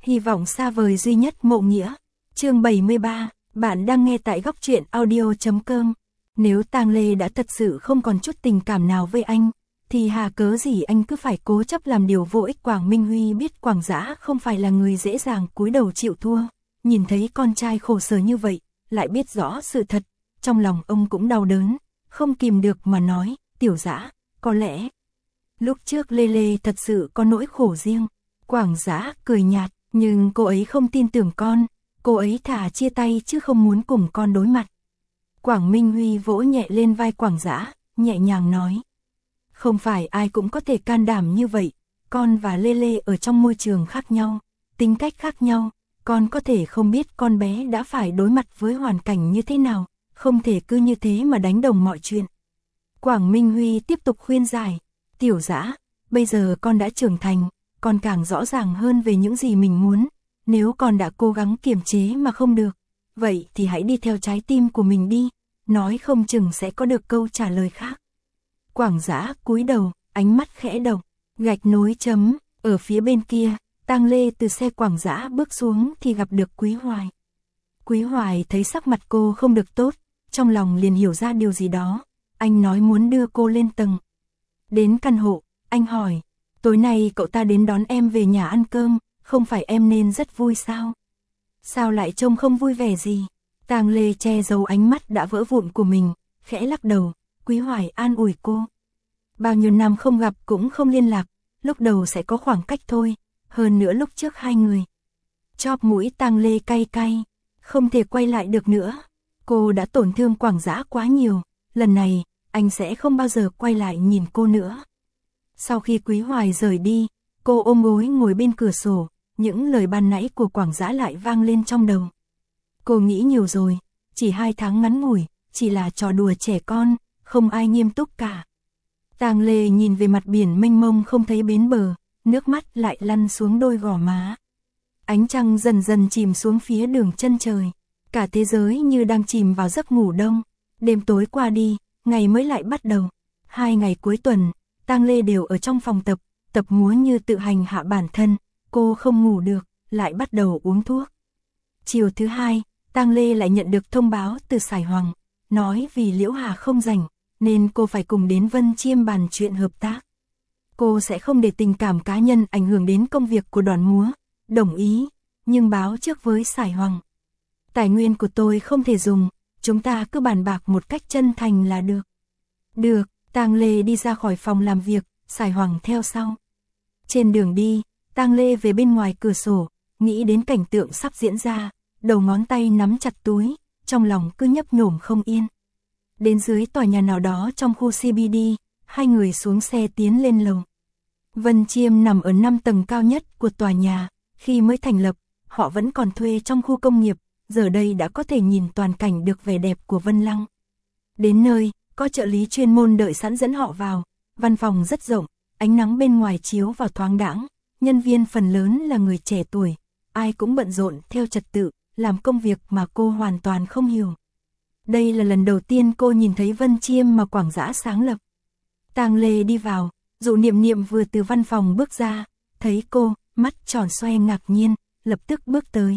Hy vọng xa vời duy nhất Mộ Nghĩa. Chương 73, bạn đang nghe tại góc truyện audio.com. Nếu Tang Lê đã thật sự không còn chút tình cảm nào với anh, thì hà cớ gì anh cứ phải cố chấp làm điều vô ích. Quảng Minh Huy biết Quảng Dã không phải là người dễ dàng cúi đầu chịu thua, nhìn thấy con trai khổ sở như vậy, lại biết rõ sự thật, trong lòng ông cũng đau đớn, không kìm được mà nói, Tiểu Dã, có lẽ lúc trước Lê Lê thật sự có nỗi khổ riêng. Quảng Dã cười nhạt, nhưng cô ấy không tin tưởng con, cô ấy thà chia tay chứ không muốn cùng con đối mặt. Quảng Minh Huy vỗ nhẹ lên vai Quảng Dã, nhẹ nhàng nói. Không phải ai cũng có thể can đảm như vậy, con và Lê Lê ở trong môi trường khác nhau, tính cách khác nhau, con có thể không biết con bé đã phải đối mặt với hoàn cảnh như thế nào, không thể cứ như thế mà đánh đồng mọi chuyện. Quảng Minh Huy tiếp tục khuyên giải, Tiểu Dã, bây giờ con đã trưởng thành, con càng rõ ràng hơn về những gì mình muốn, nếu con đã cố gắng kiềm chế mà không được, vậy thì hãy đi theo trái tim của mình đi, nói không chừng sẽ có được câu trả lời khác. Quảng Dã cúi đầu, ánh mắt khẽ động, gạch nối chấm, ở phía bên kia, Tang Lê từ xe Quảng Dã bước xuống thì gặp được Quý Hoài. Quý Hoài thấy sắc mặt cô không được tốt, trong lòng liền hiểu ra điều gì đó, anh nói muốn đưa cô lên tầng. Đến căn hộ, anh hỏi, tối nay cậu ta đến đón em về nhà ăn cơm, không phải em nên rất vui sao? Sao lại trông không vui vẻ gì? Tang Lê che giấu ánh mắt đã vỡ vụn của mình, khẽ lắc đầu. Quý Hoài an ủi cô. Bao nhiêu năm không gặp cũng không liên lạc, lúc đầu sẽ có khoảng cách thôi, hơn nữa lúc trước hai người. Chóp mũi Tang Lê cay cay, không thể quay lại được nữa. Cô đã tổn thương Quảng Dã quá nhiều, lần này, anh sẽ không bao giờ quay lại nhìn cô nữa. Sau khi Quý Hoài rời đi, cô ôm gối ngồi bên cửa sổ, những lời ban nãy của Quảng Dã lại vang lên trong đầu. Cô nghĩ nhiều rồi, chỉ 2 tháng ngắn ngủi, chỉ là trò đùa trẻ con, không ai nghiêm túc cả. Tang Lê nhìn về mặt biển mênh mông không thấy bến bờ, nước mắt lại lăn xuống đôi gò má. Ánh trăng dần dần chìm xuống phía đường chân trời, cả thế giới như đang chìm vào giấc ngủ đông. Đêm tối qua đi, ngày mới lại bắt đầu. 2 ngày cuối tuần, Tang Lê đều ở trong phòng tập múa như tự hành hạ bản thân, cô không ngủ được, lại bắt đầu uống thuốc. Chiều thứ 2, Tang Lê lại nhận được thông báo từ Sải Hoàng, nói vì Liễu Hà không rảnh, nên cô phải cùng đến Vân Chiêm bàn chuyện hợp tác. Cô sẽ không để tình cảm cá nhân ảnh hưởng đến công việc của đoàn múa, đồng ý, nhưng báo trước với Sải Hoàng. Tài nguyên của tôi không thể dùng, chúng ta cứ bàn bạc một cách chân thành là được. Được, Tang Lê đi ra khỏi phòng làm việc, Sải Hoàng theo sau. Trên đường đi, Tang Lê về bên ngoài cửa sổ, nghĩ đến cảnh tượng sắp diễn ra, đầu ngón tay nắm chặt túi, trong lòng cứ nhấp nhổm không yên. Đến dưới tòa nhà nào đó trong khu CBD, hai người xuống xe tiến lên lầu. Vân Chiêm nằm ở 5 tầng cao nhất của tòa nhà, khi mới thành lập, họ vẫn còn thuê trong khu công nghiệp, giờ đây đã có thể nhìn toàn cảnh được vẻ đẹp của Vân Lăng. Đến nơi, có trợ lý chuyên môn đợi sẵn dẫn họ vào, văn phòng rất rộng, ánh nắng bên ngoài chiếu vào thoáng đãng, nhân viên phần lớn là người trẻ tuổi, ai cũng bận rộn theo trật tự, làm công việc mà cô hoàn toàn không hiểu. Đây là lần đầu tiên cô nhìn thấy Vân Chiêm mà Quảng Dã sáng lập. Tang Lê đi vào, Dụ Niệm Niệm vừa từ văn phòng bước ra, thấy cô, mắt tròn xoe ngạc nhiên, lập tức bước tới.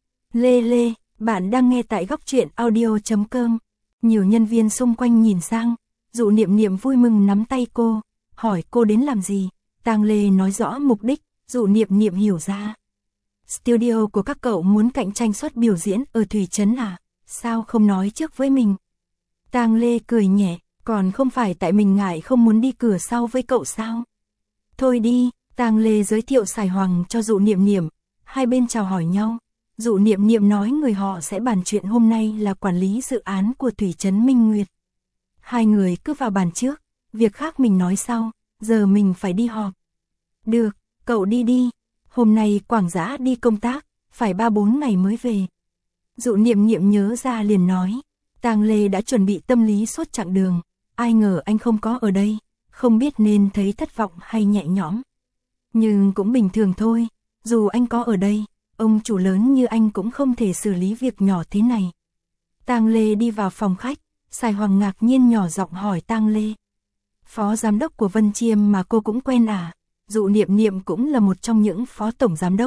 Lê Lê, bạn đang nghe tại góc truyện audio.com. Nhiều nhân viên xung quanh nhìn sang, Dụ Niệm Niệm vui mừng nắm tay cô, hỏi cô đến làm gì. Tang Lê nói rõ mục đích, Dụ Niệm Niệm hiểu ra. Studio của các cậu muốn cạnh tranh suất biểu diễn ở Thủy Trấn à? Sao không nói trước với mình? Tang Lê cười nhẹ, còn không phải tại mình ngại không muốn đi cửa sau với cậu sao? Thôi đi, Tang Lê giới thiệu Sải Hoàng cho Dụ Niệm Niệm, hai bên chào hỏi nhau. Dụ Niệm Niệm nói người họ sẽ bàn chuyện hôm nay là quản lý dự án của Thủy Trấn Minh Nguyệt. Hai người cứ vào bàn trước, việc khác mình nói sau, giờ mình phải đi họp. Được, cậu đi đi, hôm nay Quảng Dã đi công tác, phải 3-4 ngày mới về. Dụ Niệm Niệm nhớ ra liền nói, Tang Lê đã chuẩn bị tâm lý suốt chặng đường, ai ngờ anh không có ở đây, không biết nên thấy thất vọng hay nhẹ nhõm. Nhưng cũng bình thường thôi, dù anh có ở đây, ông chủ lớn như anh cũng không thể xử lý việc nhỏ thế này. Tang Lê đi vào phòng khách, Sải Hoàng ngạc nhiên nhỏ giọng hỏi Tang Lê. Phó giám đốc của Vân Chiêm mà cô cũng quen à? Dụ Niệm Niệm cũng là một trong những phó tổng giám đốc,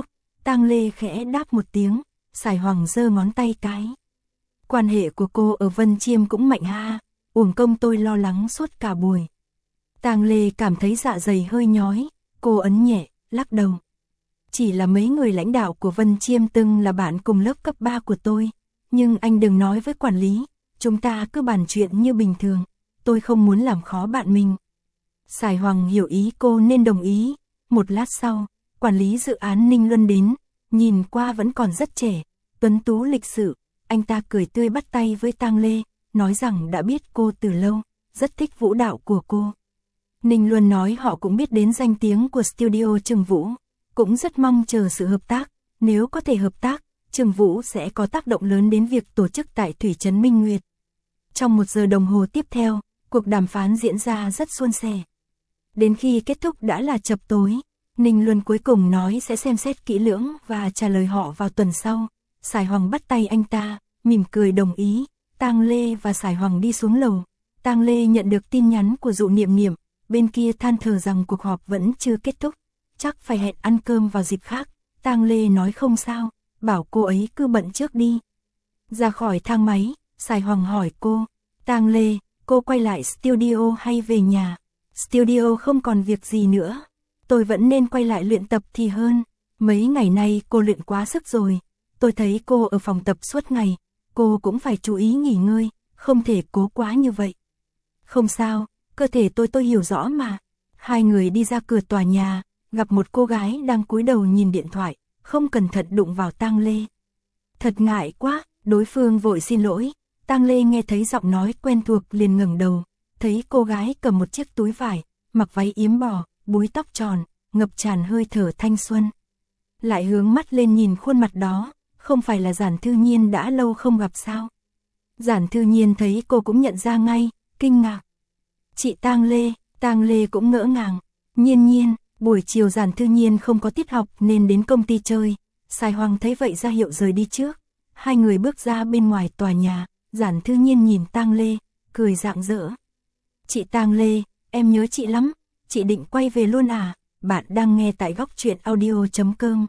Tang Lê khẽ đáp một tiếng, Sải Hoàng giơ ngón tay cái. Quan hệ của cô ở Vân Chiêm cũng mạnh ha, uổng công tôi lo lắng suốt cả buổi. Tang Lê cảm thấy dạ dày hơi nhói, cô ấn nhẹ, lắc đầu. Chỉ là mấy người lãnh đạo của Vân Chiêm từng là bạn cùng lớp cấp 3 của tôi, nhưng anh đừng nói với quản lý, chúng ta cứ bàn chuyện như bình thường, tôi không muốn làm khó bạn mình. Sải Hoàng hiểu ý cô nên đồng ý, một lát sau, quản lý dự án Ninh Luân đến, nhìn qua vẫn còn rất trẻ, tuấn tú lịch sự, anh ta cười tươi bắt tay với Tang Lê, nói rằng đã biết cô từ lâu, rất thích vũ đạo của cô. Ninh Luân nói họ cũng biết đến danh tiếng của studio Trừng Vũ, cũng rất mong chờ sự hợp tác, nếu có thể hợp tác, Trừng Vũ sẽ có tác động lớn đến việc tổ chức tại Thủy Trấn Minh Nguyệt. Trong 1 giờ đồng hồ tiếp theo, cuộc đàm phán diễn ra rất suôn sẻ. Đến khi kết thúc đã là chập tối, Ninh Luân cuối cùng nói sẽ xem xét kỹ lưỡng và trả lời họ vào tuần sau. Sải Hoàng bắt tay anh ta, mỉm cười đồng ý. Tang Lê và Sải Hoàng đi xuống lầu. Tang Lê nhận được tin nhắn của Dụ Niệm Niệm, bên kia than thở rằng cuộc họp vẫn chưa kết thúc, chắc phải hẹn ăn cơm vào dịp khác. Tang Lê nói không sao, bảo cô ấy cứ bận trước đi. Ra khỏi thang máy, Sải Hoàng hỏi cô, Tang Lê, cô quay lại studio hay về nhà? Studio không còn việc gì nữa, tôi vẫn nên quay lại luyện tập thì hơn. Mấy ngày nay cô luyện quá sức rồi, tôi thấy cô ở phòng tập suốt ngày, cô cũng phải chú ý nghỉ ngơi, không thể cố quá như vậy. Không sao, cơ thể tôi hiểu rõ mà. Hai người đi ra cửa tòa nhà, gặp một cô gái đang cúi đầu nhìn điện thoại, không cẩn thận đụng vào Tang Lê. Thật ngại quá, đối phương vội xin lỗi. Tang Lê nghe thấy giọng nói quen thuộc liền ngẩng đầu, thấy cô gái cầm một chiếc túi vải, mặc váy yếm bò, búi tóc tròn, ngập tràn hơi thở thanh xuân. Lại hướng mắt lên nhìn khuôn mặt đó, không phải là Giản Thư Nhiên đã lâu không gặp sao? Giản Thư Nhiên thấy cô cũng nhận ra ngay, kinh ngạc. Chị Tang Lê cũng ngỡ ngàng. Nhiên, buổi chiều Giản Thư Nhiên không có tiết học nên đến công ty chơi. Sải Hoàng thấy vậy ra hiệu rời đi trước. Hai người bước ra bên ngoài tòa nhà, Giản Thư Nhiên nhìn Tang Lê, cười rạng rỡ. Chị Tang Lê, em nhớ chị lắm, chị định quay về luôn à? Bạn đang nghe tại góc truyện audio.com.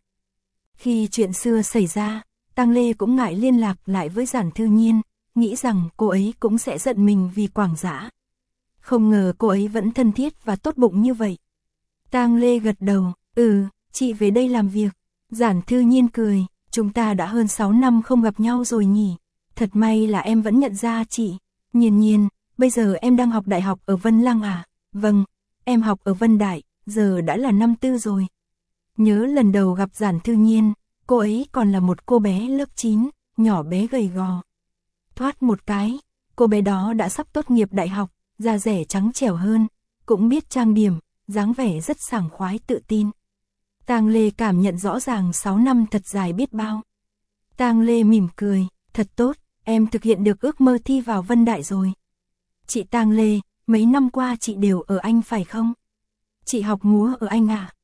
Khi chuyện xưa xảy ra, Tang Lê cũng ngại liên lạc lại với Giản Thư Nhiên, nghĩ rằng cô ấy cũng sẽ giận mình vì quảng dã. Không ngờ cô ấy vẫn thân thiết và tốt bụng như vậy. Tang Lê gật đầu, chị về đây làm việc. Giản Thư Nhiên cười, chúng ta đã hơn 6 năm không gặp nhau rồi nhỉ. Thật may là em vẫn nhận ra chị. Nhiên, bây giờ em đang học đại học ở Vân Lăng à? Vâng, em học ở Vân Đại, giờ đã là năm 4 rồi. Nhớ lần đầu gặp Giản Thư Nhiên, cô ấy còn là một cô bé lớp 9, nhỏ bé gầy gò. Thoát một cái, cô bé đó đã sắp tốt nghiệp đại học, da dẻ trắng trẻo hơn, cũng biết trang điểm, dáng vẻ rất sảng khoái tự tin. Tang Lê cảm nhận rõ ràng 6 năm thật dài biết bao. Tang Lê mỉm cười, thật tốt, em thực hiện được ước mơ thi vào Vân Đại rồi. Chị Tang Lê, mấy năm qua chị đều ở Anh phải không? Chị học múa ở Anh à?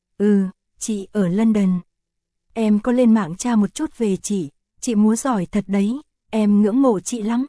Chị ở London. Em có lên mạng tra một chút về chị múa giỏi thật đấy, em ngưỡng mộ chị lắm.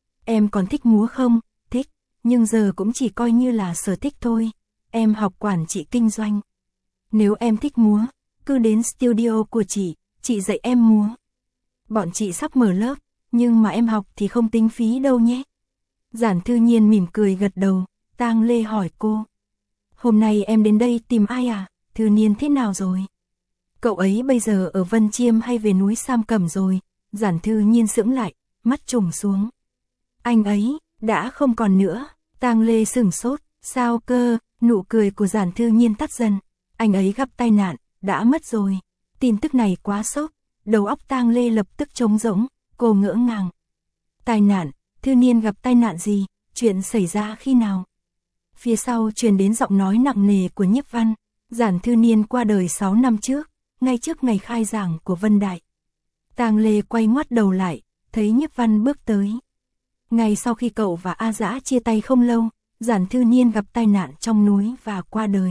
Em còn thích múa không? Thích, nhưng giờ cũng chỉ coi như là sở thích thôi, em học quản trị kinh doanh. Nếu em thích múa, cứ đến studio của chị dạy em múa. Bọn chị sắp mở lớp, nhưng mà em học thì không tính phí đâu nhé. Giản Thư Nhiên mỉm cười gật đầu, Tang Lê hỏi cô. Hôm nay em đến đây tìm ai à? Thư Nhiên thế nào rồi? Cậu ấy bây giờ ở Vân Chiêm hay về núi Sam Cẩm rồi? Giản Thư Nhiên sững lại, mắt trùng xuống. Anh ấy, đã không còn nữa. Tang Lê sửng sốt, sao cơ? Nụ cười của Giản Thư Nhiên tắt dần. Anh ấy gặp tai nạn, đã mất rồi. Tin tức này quá sốc, đầu óc Tang Lê lập tức trống rỗng, cô ngỡ ngàng. Tai nạn, Thư Nhiên gặp tai nạn gì? Chuyện xảy ra khi nào? Phía sau truyền đến giọng nói nặng nề của Nhiếp Văn. Giản Thư Nhiên qua đời 6 năm trước, ngay trước ngày khai giảng của Vân Đại. Tang Lê quay ngoắt đầu lại, thấy Nhiếp Văn bước tới. Ngay sau khi cậu và A Dã chia tay không lâu, Giản Thư Nhiên gặp tai nạn trong núi và qua đời.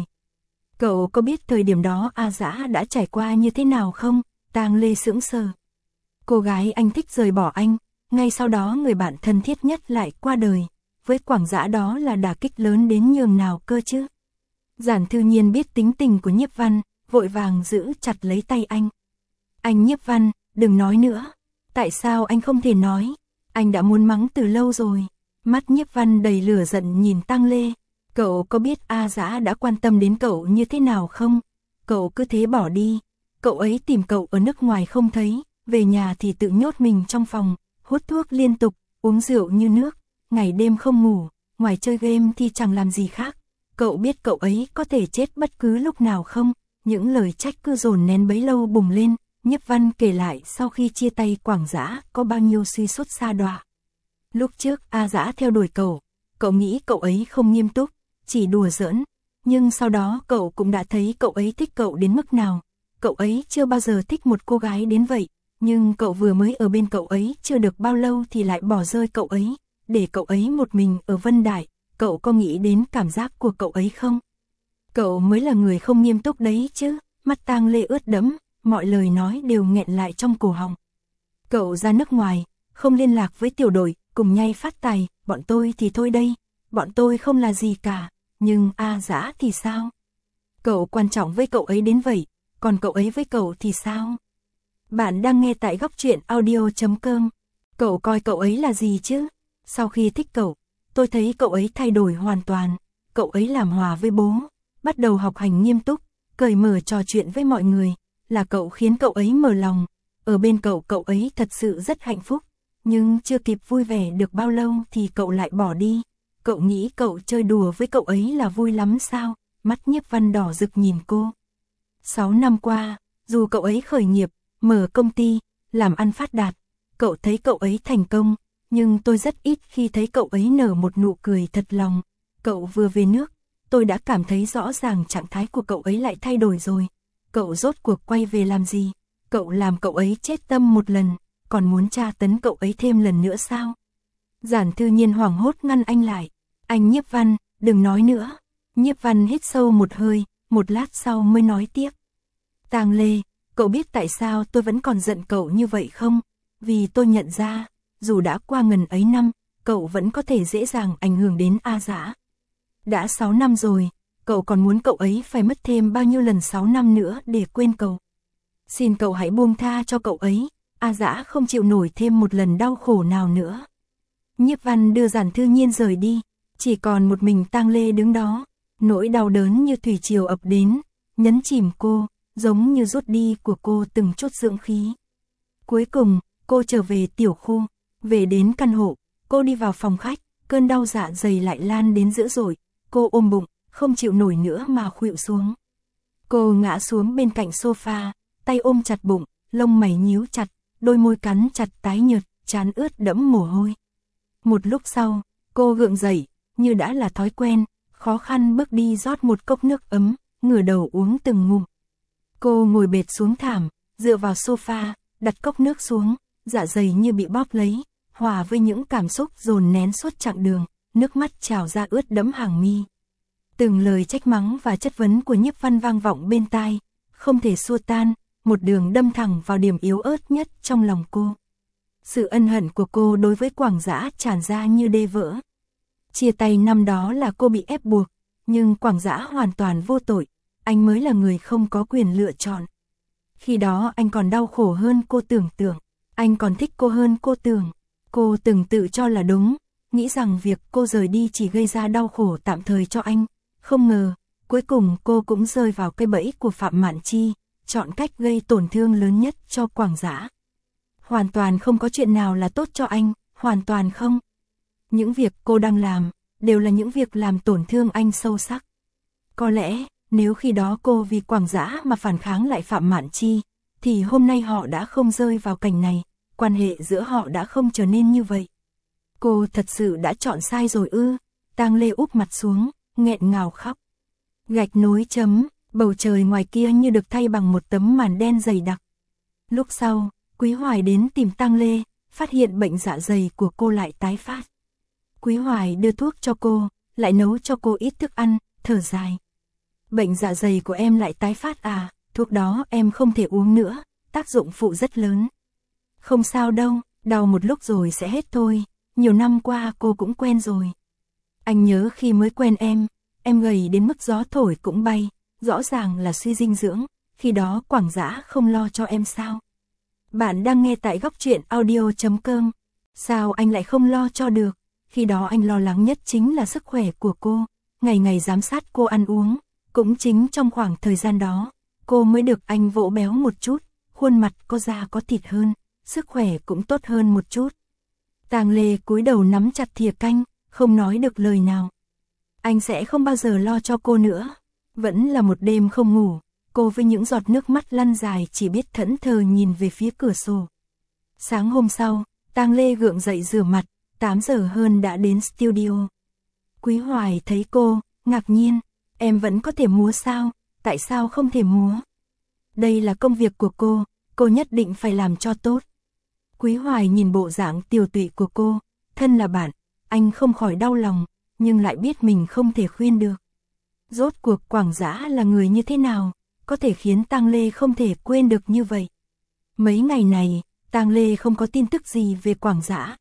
Cậu có biết thời điểm đó A Dã đã trải qua như thế nào không? Tang Lê sững sờ. Cô gái anh thích rời bỏ anh, ngay sau đó người bạn thân thiết nhất lại qua đời. Với Quảng Dã đó là đả kích lớn đến nhường nào cơ chứ? Giản Thư Nhiên biết tính tình của Nhiếp Văn, vội vàng giữ chặt lấy tay anh. Anh Nhiếp Văn, đừng nói nữa. Tại sao anh không thể nói? Anh đã muốn mắng từ lâu rồi. Mắt Nhiếp Văn đầy lửa giận nhìn Tang Lê. Cậu có biết A Dã đã quan tâm đến cậu như thế nào không? Cậu cứ thế bỏ đi. Cậu ấy tìm cậu ở nước ngoài không thấy, về nhà thì tự nhốt mình trong phòng, hút thuốc liên tục, uống rượu như nước, ngày đêm không ngủ, ngoài chơi game thì chẳng làm gì khác. Cậu biết cậu ấy có thể chết bất cứ lúc nào không? Những lời trách cứ dồn nén bấy lâu bùng lên. Nhiếp Văn kể lại sau khi chia tay Quảng Dã có bao nhiêu suy sút sa đọa. Lúc trước A Dã theo đuổi cậu nghĩ cậu ấy không nghiêm túc, chỉ đùa giỡn, nhưng sau đó cậu cũng đã thấy cậu ấy thích cậu đến mức nào. Cậu ấy chưa bao giờ thích một cô gái đến vậy, nhưng cậu vừa mới ở bên cậu ấy chưa được bao lâu thì lại bỏ rơi cậu ấy, để cậu ấy một mình ở Vân Đài. Cậu có nghĩ đến cảm giác của cậu ấy không? Cậu mới là người không nghiêm túc đấy chứ. Mắt Tang Lê ướt đẫm, mọi lời nói đều nghẹn lại trong cổ họng. Cậu ra nước ngoài, không liên lạc với tiểu đội, cùng nhai phát tài, bọn tôi thì thôi đây, bọn tôi không là gì cả, nhưng A Dã thì sao? Cậu quan trọng với cậu ấy đến vậy, còn cậu ấy với cậu thì sao? Bạn đang nghe tại Góc Truyện Audio.com. Cậu coi cậu ấy là gì chứ? Sau khi thích cậu, tôi thấy cậu ấy thay đổi hoàn toàn. Cậu ấy làm hòa với bố, bắt đầu học hành nghiêm túc, cởi mở trò chuyện với mọi người. Là cậu khiến cậu ấy mở lòng. Ở bên cậu ấy thật sự rất hạnh phúc. Nhưng chưa kịp vui vẻ được bao lâu thì cậu lại bỏ đi. Cậu nghĩ cậu chơi đùa với cậu ấy là vui lắm sao? Mắt Nhiếp Văn đỏ rực nhìn cô. 6 năm qua, dù cậu ấy khởi nghiệp, mở công ty, làm ăn phát đạt, cậu thấy cậu ấy thành công, nhưng tôi rất ít khi thấy cậu ấy nở một nụ cười thật lòng. Cậu vừa về nước, tôi đã cảm thấy rõ ràng trạng thái của cậu ấy lại thay đổi rồi. Cậu rốt cuộc quay về làm gì? Cậu làm cậu ấy chết tâm một lần, còn muốn tra tấn cậu ấy thêm lần nữa sao? Giản Thư Nhiên hoảng hốt ngăn anh lại. Anh Nhiếp Văn, đừng nói nữa. Nhiếp Văn hít sâu một hơi, một lát sau mới nói tiếp. Tang Lê, cậu biết tại sao tôi vẫn còn giận cậu như vậy không? Vì tôi nhận ra, dù đã qua ngần ấy năm, cậu vẫn có thể dễ dàng ảnh hưởng đến A Dã. Đã 6 năm rồi, cậu còn muốn cậu ấy phải mất thêm bao nhiêu lần 6 năm nữa để quên cậu. Xin cậu hãy buông tha cho cậu ấy, A Dã không chịu nổi thêm một lần đau khổ nào nữa. Nhiếp Văn đưa Giản Thư Nhiên rời đi, chỉ còn một mình Tang Lê đứng đó, nỗi đau đớn như thủy triều ập đến, nhấn chìm cô, giống như rút đi của cô từng chút dưỡng khí. Cuối cùng, cô trở về tiểu khu, về đến căn hộ, cô đi vào phòng khách, cơn đau dạ dày lại lan đến dữ dội, cô ôm bụng, không chịu nổi nữa mà khuỵu xuống. Cô ngã xuống bên cạnh sofa, tay ôm chặt bụng, lông mày nhíu chặt, đôi môi cắn chặt tái nhợt, trán ướt đẫm mồ hôi. Một lúc sau, cô gượng dậy, như đã là thói quen, khó khăn bước đi rót một cốc nước ấm, ngửa đầu uống từng ngụm. Cô ngồi bệt xuống thảm, dựa vào sofa, đặt cốc nước xuống, dạ dày như bị bóp lấy, hòa với những cảm xúc dồn nén suốt chặng đường, nước mắt trào ra ướt đẫm hàng mi. Từng lời trách mắng và chất vấn của Nhiếp Văn vang vọng bên tai, không thể xua tan, một đường đâm thẳng vào điểm yếu ớt nhất trong lòng cô. Sự ân hận của cô đối với Quảng Dã tràn ra như đê vỡ. Chia tay năm đó là cô bị ép buộc, nhưng Quảng Dã hoàn toàn vô tội, anh mới là người không có quyền lựa chọn. Khi đó anh còn đau khổ hơn cô tưởng tượng, anh còn thích cô hơn cô tưởng. Cô từng tự cho là đúng, nghĩ rằng việc cô rời đi chỉ gây ra đau khổ tạm thời cho anh. Không ngờ, cuối cùng cô cũng rơi vào cái bẫy của Phạm Mạn Chi, chọn cách gây tổn thương lớn nhất cho Quảng Dã. Hoàn toàn không có chuyện nào là tốt cho anh, hoàn toàn không. Những việc cô đang làm, đều là những việc làm tổn thương anh sâu sắc. Có lẽ, nếu khi đó cô vì Quảng Dã mà phản kháng lại Phạm Mạn Chi, thì hôm nay họ đã không rơi vào cảnh này, quan hệ giữa họ đã không trở nên như vậy. Cô thật sự đã chọn sai rồi ư? Tang Lê úp mặt xuống, nghẹn ngào khóc. Gạch nối chấm, bầu trời ngoài kia như được thay bằng một tấm màn đen dày đặc. Lúc sau, Quý Hoài đến tìm Tang Lê, phát hiện bệnh dạ dày của cô lại tái phát. Quý Hoài đưa thuốc cho cô, lại nấu cho cô ít thức ăn, thở dài. Bệnh dạ dày của em lại tái phát à, thuốc đó em không thể uống nữa, tác dụng phụ rất lớn. Không sao đâu, đau một lúc rồi sẽ hết thôi, nhiều năm qua cô cũng quen rồi. Anh nhớ khi mới quen em gầy đến mức gió thổi cũng bay, rõ ràng là suy dinh dưỡng, khi đó Quảng Dã không lo cho em sao. Bạn đang nghe tại góc truyện audio.com. Sao anh lại không lo cho được? Khi đó anh lo lắng nhất chính là sức khỏe của cô, ngày ngày giám sát cô ăn uống, cũng chính trong khoảng thời gian đó, cô mới được anh vỗ béo một chút, khuôn mặt có da có thịt hơn, sức khỏe cũng tốt hơn một chút. Tang Lê cúi đầu nắm chặt thìa canh, không nói được lời nào. Anh sẽ không bao giờ lo cho cô nữa. Vẫn là một đêm không ngủ, cô với những giọt nước mắt lăn dài chỉ biết thẫn thờ nhìn về phía cửa sổ. Sáng hôm sau, Tang Lê gượng dậy rửa mặt, 8 giờ hơn đã đến studio. Quý Hoài thấy cô, ngạc nhiên, em vẫn có thể múa sao, tại sao không thể múa? Đây là công việc của cô nhất định phải làm cho tốt. Quý Hoài nhìn bộ dạng tiều tụy của cô, thân là bạn, anh không khỏi đau lòng, nhưng lại biết mình không thể khuyên được. Rốt cuộc Quảng Dã là người như thế nào, có thể khiến Tang Lê không thể quên được như vậy. Mấy ngày này, Tang Lê không có tin tức gì về Quảng Dã.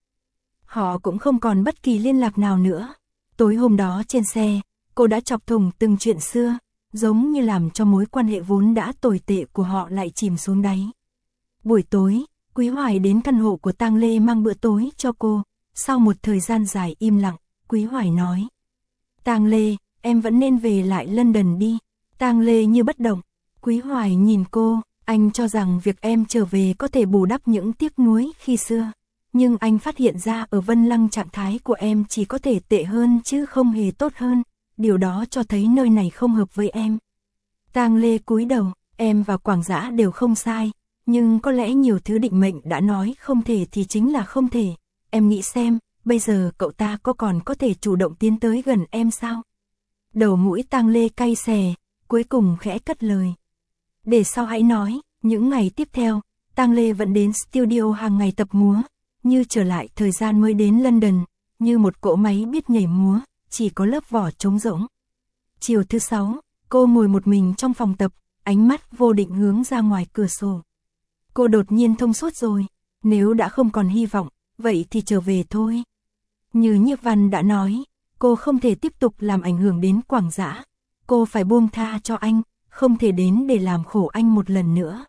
Họ cũng không còn bất kỳ liên lạc nào nữa. Tối hôm đó trên xe, cô đã chọc thủng từng chuyện xưa, giống như làm cho mối quan hệ vốn đã tồi tệ của họ lại chìm xuống đáy. Buổi tối, Quý Hoài đến căn hộ của Tang Lê mang bữa tối cho cô. Sau một thời gian dài im lặng, Quý Hoài nói: Tang Lê, em vẫn nên về lại London đi. Tang Lê như bất động. Quý Hoài nhìn cô, anh cho rằng việc em trở về có thể bù đắp những tiếc nuối khi xưa. Nhưng anh phát hiện ra ở Vân Lăng trạng thái của em chỉ có thể tệ hơn chứ không hề tốt hơn. Điều đó cho thấy nơi này không hợp với em. Tang Lê cúi đầu, em và Quảng Dã đều không sai. Nhưng có lẽ nhiều thứ định mệnh đã nói không thể thì chính là không thể. Em nghĩ xem, bây giờ cậu ta còn có thể chủ động tiến tới gần em sao? Đầu mũi Tang Lê cay xè, cuối cùng khẽ cất lời: để sau hãy nói. Những ngày tiếp theo, Tang Lê vẫn đến studio hàng ngày tập múa, như trở lại thời gian mới đến London, như một cỗ máy biết nhảy múa, chỉ có lớp vỏ trống rỗng. Chiều thứ 6, cô ngồi một mình trong phòng tập, ánh mắt vô định hướng ra ngoài cửa sổ. Cô đột nhiên thông suốt rồi, nếu đã không còn hy vọng, vậy thì trở về thôi. Như Nhiếp Văn đã nói, cô không thể tiếp tục làm ảnh hưởng đến Quảng Dã. Cô phải buông tha cho anh, không thể đến để làm khổ anh một lần nữa.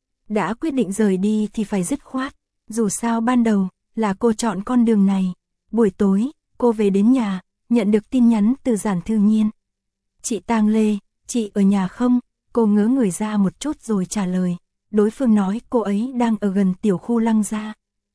Đã quyết định rời đi thì phải dứt khoát, dù sao ban đầu là cô chọn con đường này. Buổi tối, cô về đến nhà, nhận được tin nhắn từ Giản Thư Nhiên. Chị Tang Lê, chị ở nhà không? Cô ngớ người ra một chút rồi trả lời. Đối phương nói cô ấy đang ở gần tiểu khu Lăng Gia.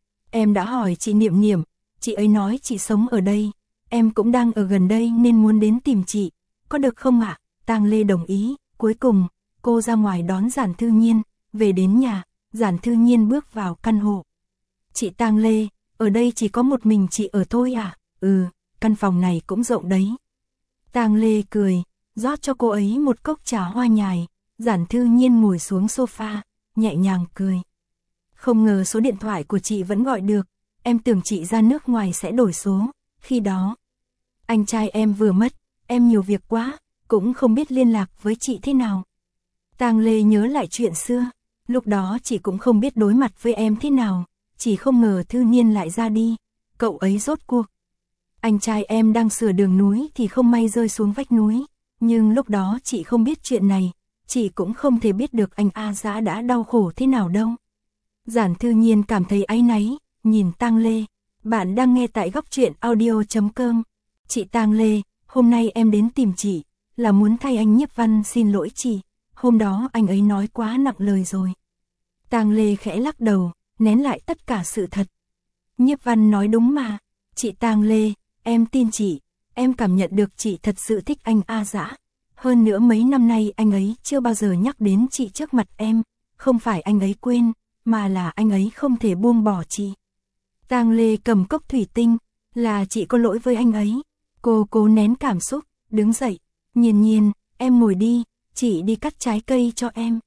Em đã hỏi chị Niệm Niệm, chị ấy nói chị sống ở đây. Em cũng đang ở gần đây nên muốn đến tìm chị, có được không ạ? Tang Lê đồng ý. Cuối cùng, cô ra ngoài đón Giản Thư Nhiên, về đến nhà, Giản Thư Nhiên bước vào căn hộ. Chị Tang Lê, ở đây chỉ có một mình chị ở thôi à? Ừ, căn phòng này cũng rộng đấy. Tang Lê cười, rót cho cô ấy một cốc trà hoa nhài. Giản Thư Nhiên ngồi xuống sofa, nhẹ nhàng cười. Không ngờ số điện thoại của chị vẫn gọi được, em tưởng chị ra nước ngoài sẽ đổi số. Khi đó, anh trai em vừa mất, em nhiều việc quá, cũng không biết liên lạc với chị thế nào. Tang Lê nhớ lại chuyện xưa, lúc đó chị cũng không biết đối mặt với em thế nào, chỉ không ngờ Thư Nhiên lại ra đi, cậu ấy rốt cuộc. Anh trai em đang sửa đường núi thì không may rơi xuống vách núi, nhưng lúc đó chị không biết chuyện này, chị cũng không thể biết được anh A Dã đã đau khổ thế nào đâu. Giản Thư Nhiên cảm thấy áy náy, nhìn Tang Lê. Bạn đang nghe tại góc truyện audio.com. Chị Tang Lê, hôm nay em đến tìm chị, là muốn thay anh Nhiếp Văn xin lỗi chị. Hôm đó anh ấy nói quá nặng lời rồi. Tang Lê khẽ lắc đầu, nén lại tất cả sự thật. Nhiếp Văn nói đúng mà. Chị Tang Lê, em tin chị, em cảm nhận được chị thật sự thích anh A Dã. Hơn nữa mấy năm nay anh ấy chưa bao giờ nhắc đến chị trước mặt em. Không phải anh ấy quên, mà là anh ấy không thể buông bỏ chị. Tang Lê cầm cốc thủy tinh, là chị có lỗi với anh ấy. Cô cố nén cảm xúc, đứng dậy. Nhiên Nhiên, em ngồi đi, chị đi cắt trái cây cho em.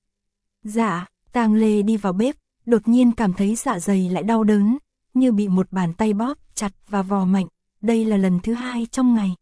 Dạ. Tang Lê đi vào bếp, đột nhiên cảm thấy dạ dày lại đau đớn, như bị một bàn tay bóp chặt và vò mạnh. Đây là lần thứ 2 trong ngày.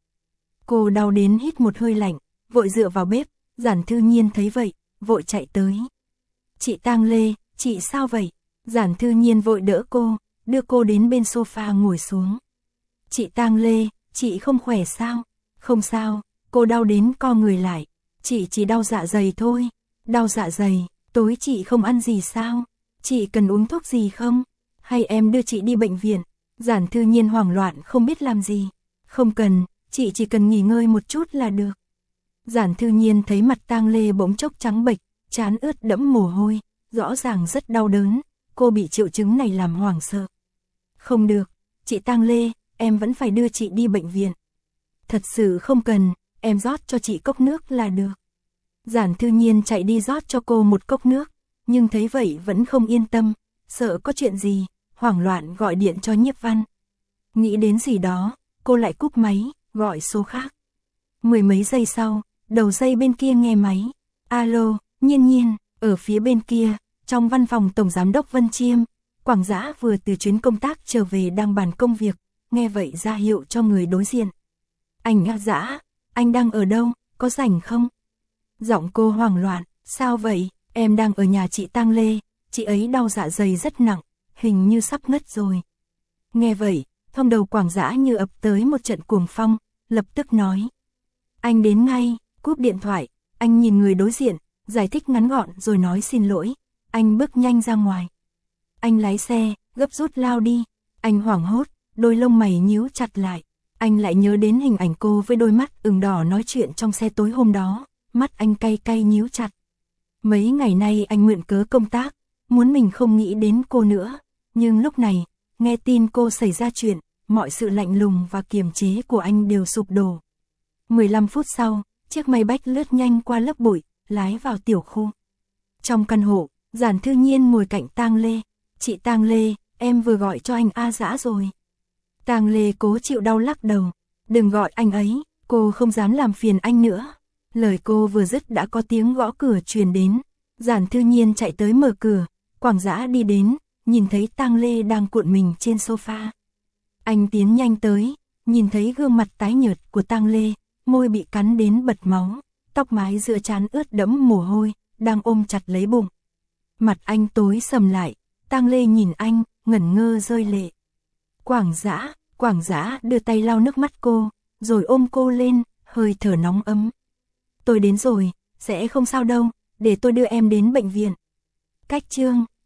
Cô đau đến hít một hơi lạnh, vội dựa vào bếp. Giản Thư Nhiên thấy vậy, vội chạy tới. Chị Tang Lê, chị sao vậy? Giản Thư Nhiên vội đỡ cô, đưa cô đến bên sofa ngồi xuống. Chị Tang Lê, chị không khỏe sao? Không sao, cô đau đến co người lại. Chị chỉ đau dạ dày thôi. Đau dạ dày, tối chị không ăn gì sao? Chị cần uống thuốc gì không? Hay em đưa chị đi bệnh viện? Giản Thư Nhiên hoảng loạn không biết làm gì. Không cần, chị chỉ cần nghỉ ngơi một chút là được. Giản Thư Nhiên thấy mặt Tang Lê bỗng chốc trắng bệch, trán ướt đẫm mồ hôi, rõ ràng rất đau đớn, cô bị triệu chứng này làm hoảng sợ. Không được, chị Tang Lê, em vẫn phải đưa chị đi bệnh viện. Thật sự không cần, em rót cho chị cốc nước là được. Giản Thư Nhiên chạy đi rót cho cô một cốc nước, nhưng thấy vậy vẫn không yên tâm, sợ có chuyện gì, hoảng loạn gọi điện cho Nhiếp Văn. Nghĩ đến gì đó, cô lại cúp máy, gọi số khác. Mười mấy giây sau, đầu dây bên kia nghe máy. Alo, Nhiên Nhiên, ở phía bên kia, trong văn phòng Tổng Giám đốc Vân Chiêm, Quảng Dã vừa từ chuyến công tác trở về đang bàn công việc, nghe vậy ra hiệu cho người đối diện. Anh Ngã Dã, anh đang ở đâu, có rảnh không? Giọng cô hoảng loạn, sao vậy, em đang ở nhà chị Tang Lê, chị ấy đau dạ dày rất nặng, hình như sắp ngất rồi. Nghe vậy, trong đầu Quảng Dã như ập tới một trận cuồng phong, lập tức nói. Anh đến ngay, cúp điện thoại, anh nhìn người đối diện, giải thích ngắn gọn rồi nói xin lỗi, anh bước nhanh ra ngoài. Anh lái xe, gấp rút lao đi, anh hoảng hốt, đôi lông mày nhíu chặt lại. Anh lại nhớ đến hình ảnh cô với đôi mắt ửng đỏ nói chuyện trong xe tối hôm đó, mắt anh cay cay nhíu chặt. Mấy ngày nay anh mượn cớ công tác, muốn mình không nghĩ đến cô nữa, nhưng lúc này, nghe tin cô xảy ra chuyện, mọi sự lạnh lùng và kiềm chế của anh đều sụp đổ. 15 phút sau, chiếc máy bách lướt nhanh qua lớp bụi, lái vào tiểu khu. Trong căn hộ, Giản Thư Nhiên ngồi cạnh Tang Lê. Chị Tang Lê, em vừa gọi cho anh A Dã rồi. Tang Lê cố chịu đau lắc đầu. Đừng gọi anh ấy, cô không dám làm phiền anh nữa. Lời cô vừa dứt đã có tiếng gõ cửa truyền đến. Giản Thư Nhiên chạy tới mở cửa, Quảng Dã đi đến, nhìn thấy Tang Lê đang cuộn mình trên sofa. Anh tiến nhanh tới, nhìn thấy gương mặt tái nhợt của Tang Lê, môi bị cắn đến bật máu, tóc mái giữa trán ướt đẫm mồ hôi, đang ôm chặt lấy bụng. Mặt anh tối sầm lại, Tang Lê nhìn anh, ngẩn ngơ rơi lệ. Quảng Dã đưa tay lau nước mắt cô, rồi ôm cô lên, hơi thở nóng ấm. Tôi đến rồi, sẽ không sao đâu, để tôi đưa em đến bệnh viện. Cách chương